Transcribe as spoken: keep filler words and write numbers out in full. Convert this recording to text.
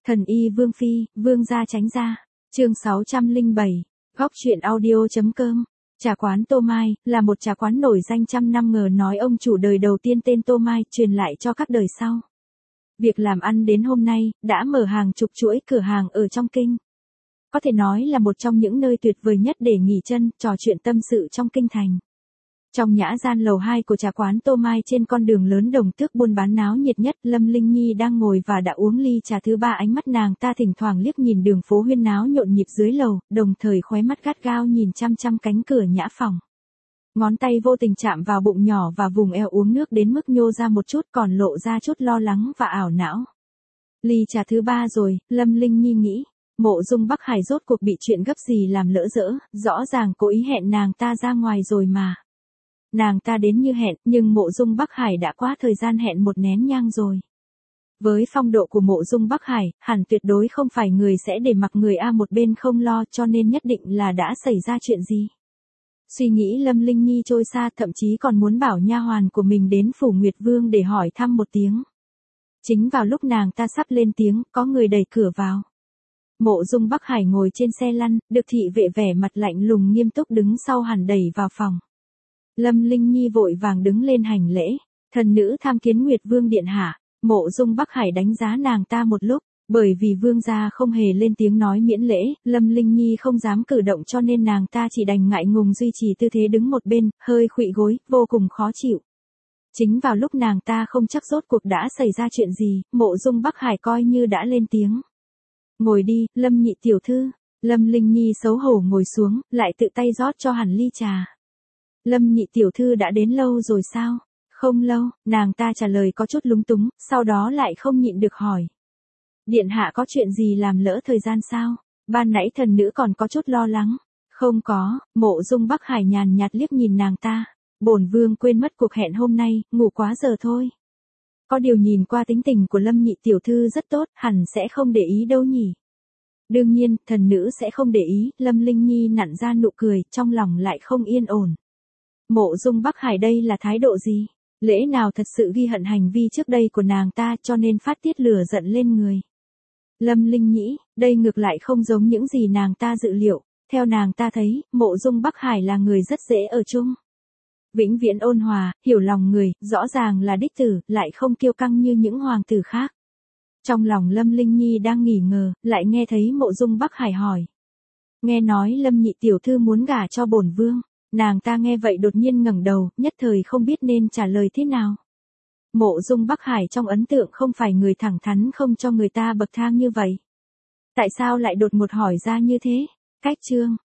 Thần y Vương Phi, Vương gia tránh ra. Chương sáu trăm lẻ bảy, góc truyện audio.com. Trà quán Tô Mai, là một trà quán nổi danh trăm năm ngờ nói ông chủ đời đầu tiên tên Tô Mai, truyền lại cho các đời sau. Việc làm ăn đến hôm nay, đã mở hàng chục chuỗi cửa hàng ở trong kinh. Có thể nói là một trong những nơi tuyệt vời nhất để nghỉ chân, trò chuyện tâm sự trong kinh thành. Trong nhã gian lầu hai của trà quán Tô Mai trên con đường lớn Đồng Tước buôn bán náo nhiệt nhất, Lâm Linh Nhi đang ngồi và đã uống ly trà thứ ba, ánh mắt nàng ta thỉnh thoảng liếc nhìn đường phố huyên náo nhộn nhịp dưới lầu, đồng thời khóe mắt gắt gao nhìn chăm chăm cánh cửa nhã phòng. Ngón tay vô tình chạm vào bụng nhỏ và vùng eo uống nước đến mức nhô ra một chút, còn lộ ra chút lo lắng và ảo não. Ly trà thứ ba rồi, Lâm Linh Nhi nghĩ. Mộ Dung Bắc Hải rốt cuộc bị chuyện gấp gì làm lỡ dỡ, rõ ràng cố ý hẹn nàng ta ra ngoài rồi mà. Nàng ta đến như hẹn, nhưng Mộ Dung Bắc Hải đã qua thời gian hẹn một nén nhang rồi. Với phong độ của Mộ Dung Bắc Hải, hẳn tuyệt đối không phải người sẽ để mặc người A một bên không lo, cho nên nhất định là đã xảy ra chuyện gì. Suy nghĩ Lâm Linh Nhi trôi xa, thậm chí còn muốn bảo nha hoàn của mình đến phủ Nguyệt Vương để hỏi thăm một tiếng. Chính vào lúc nàng ta sắp lên tiếng, có người đẩy cửa vào. Mộ Dung Bắc Hải ngồi trên xe lăn, được thị vệ vẻ mặt lạnh lùng nghiêm túc đứng sau hẳn đẩy vào phòng. Lâm Linh Nhi vội vàng đứng lên hành lễ, thần nữ tham kiến Nguyệt Vương điện hạ. Mộ Dung Bắc Hải đánh giá nàng ta một lúc, bởi vì vương gia không hề lên tiếng nói miễn lễ, Lâm Linh Nhi không dám cử động cho nên nàng ta chỉ đành ngại ngùng duy trì tư thế đứng một bên, hơi khuỵu gối, vô cùng khó chịu. Chính vào lúc nàng ta không chắc rốt cuộc đã xảy ra chuyện gì, Mộ Dung Bắc Hải coi như đã lên tiếng. Ngồi đi, Lâm nhị tiểu thư. Lâm Linh Nhi xấu hổ ngồi xuống, lại tự tay rót cho hẳn ly trà. Lâm nhị tiểu thư đã đến lâu rồi sao? Không lâu, nàng ta trả lời có chút lúng túng, sau đó lại không nhịn được hỏi. Điện hạ có chuyện gì làm lỡ thời gian sao? Ban nãy thần nữ còn có chút lo lắng. Không có, Mộ Dung Bắc Hải nhàn nhạt liếc nhìn nàng ta. Bổn vương quên mất cuộc hẹn hôm nay, ngủ quá giờ thôi. Có điều nhìn qua tính tình của Lâm nhị tiểu thư rất tốt, hẳn sẽ không để ý đâu nhỉ. Đương nhiên, thần nữ sẽ không để ý, Lâm Linh Nhi nặn ra nụ cười, trong lòng lại không yên ổn. Mộ Dung Bắc Hải đây là thái độ gì? Lẽ nào thật sự ghi hận hành vi trước đây của nàng ta cho nên phát tiết lửa giận lên người? Lâm Linh nghĩ, đây ngược lại không giống những gì nàng ta dự liệu, theo nàng ta thấy, Mộ Dung Bắc Hải là người rất dễ ở chung. Vĩnh viễn ôn hòa, hiểu lòng người, rõ ràng là đích tử, lại không kiêu căng như những hoàng tử khác. Trong lòng Lâm Linh Nhi đang nghỉ ngờ, lại nghe thấy Mộ Dung Bắc Hải hỏi. Nghe nói Lâm nhị tiểu thư muốn gả cho bổn vương. Nàng ta nghe vậy đột nhiên ngẩng đầu, nhất thời không biết nên trả lời thế nào. Mộ Dung Bắc Hải trong ấn tượng không phải người thẳng thắn không cho người ta bậc thang như vậy. Tại sao lại đột ngột hỏi ra như thế? Cách chương,